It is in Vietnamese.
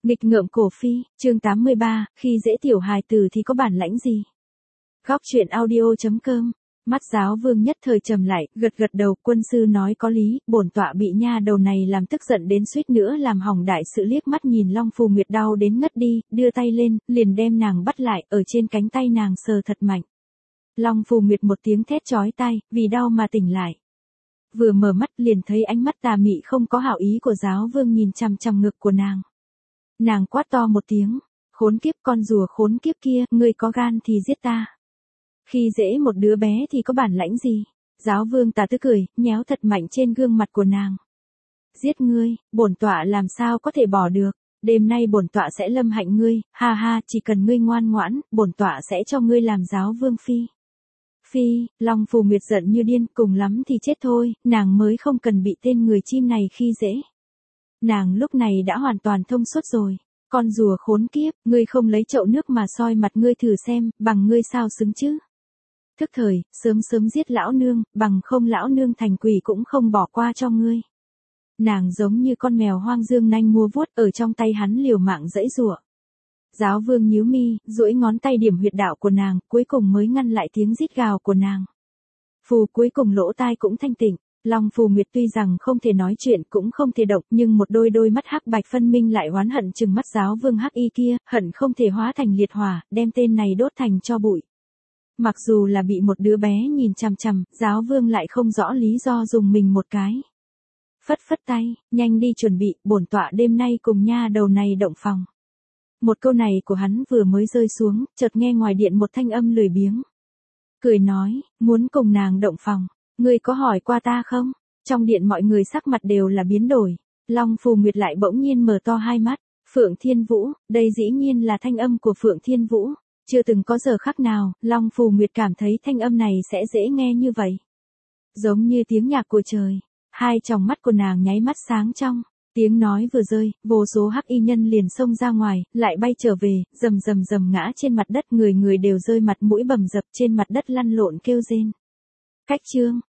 Nghịch ngợm cổ phi, chương 83, khi dễ tiểu hài tử thì có bản lãnh gì? Góc truyện audio.com. Mắt giáo vương nhất thời trầm lại, gật đầu, quân sư nói có lý, bổn tọa bị nha đầu này làm tức giận đến suýt nữa làm hỏng đại sự, liếc mắt nhìn Long Phù Nguyệt đau đến ngất đi, đưa tay lên, liền đem nàng bắt lại, ở trên cánh tay nàng sờ thật mạnh. Long Phù Nguyệt một tiếng thét chói tai, vì đau mà tỉnh lại. Vừa mở mắt liền thấy ánh mắt tà mị không có hảo ý của giáo vương nhìn chằm chằm ngực của nàng. Nàng quát to một tiếng, khốn kiếp, con rùa khốn kiếp kia, ngươi có gan thì giết ta. Khi dễ một đứa bé thì có bản lãnh gì? Giáo vương tà tức cười, nhéo thật mạnh trên gương mặt của nàng. Giết ngươi, bổn tọa làm sao có thể bỏ được, đêm nay bổn tọa sẽ lâm hạnh ngươi, ha ha, chỉ cần ngươi ngoan ngoãn, bổn tọa sẽ cho ngươi làm giáo vương phi. Phi, Long Phù Nguyệt giận như điên, cùng lắm thì chết thôi, nàng mới không cần bị tên người chim này khi dễ. Nàng lúc này đã hoàn toàn thông suốt rồi. Con rùa khốn kiếp, ngươi không lấy chậu nước mà soi mặt ngươi thử xem, bằng ngươi sao xứng chứ? Thức thời, sớm giết lão nương, bằng không lão nương thành quỷ cũng không bỏ qua cho ngươi. Nàng giống như con mèo hoang dương nanh mua vuốt, ở trong tay hắn liều mạng giãy giụa. Giáo vương nhíu mi, duỗi ngón tay điểm huyệt đạo của nàng, cuối cùng mới ngăn lại tiếng rít gào của nàng. Phù cuối cùng lỗ tai cũng thanh tịnh. Long Phù Nguyệt tuy rằng không thể nói chuyện cũng không thể động, nhưng một đôi mắt hắc bạch phân minh lại oán hận trừng mắt giáo vương hắc y kia, hận không thể hóa thành liệt hỏa, đem tên này đốt thành tro bụi. Mặc dù là bị một đứa bé nhìn chằm chằm, giáo vương lại không rõ lý do dùng mình một cái. Phất tay, nhanh đi chuẩn bị, bổn tọa đêm nay cùng nha đầu này động phòng. Một câu này của hắn vừa mới rơi xuống, chợt nghe ngoài điện một thanh âm lười biếng. Cười nói, muốn cùng nàng động phòng. Ngươi có hỏi qua ta không? Trong điện mọi người sắc mặt đều là biến đổi. Long Phù Nguyệt lại bỗng nhiên mở to hai mắt. Phượng Thiên Vũ, đây dĩ nhiên là thanh âm của Phượng Thiên Vũ. Chưa từng có giờ khắc nào, Long Phù Nguyệt cảm thấy thanh âm này sẽ dễ nghe như vậy. Giống như tiếng nhạc của trời. Hai tròng mắt của nàng nháy mắt sáng trong. Tiếng nói vừa rơi, vô số hắc y nhân liền xông ra ngoài, lại bay trở về, rầm ngã trên mặt đất, người đều rơi mặt mũi bầm dập trên mặt đất lăn lộn kêu rên. Cách chương,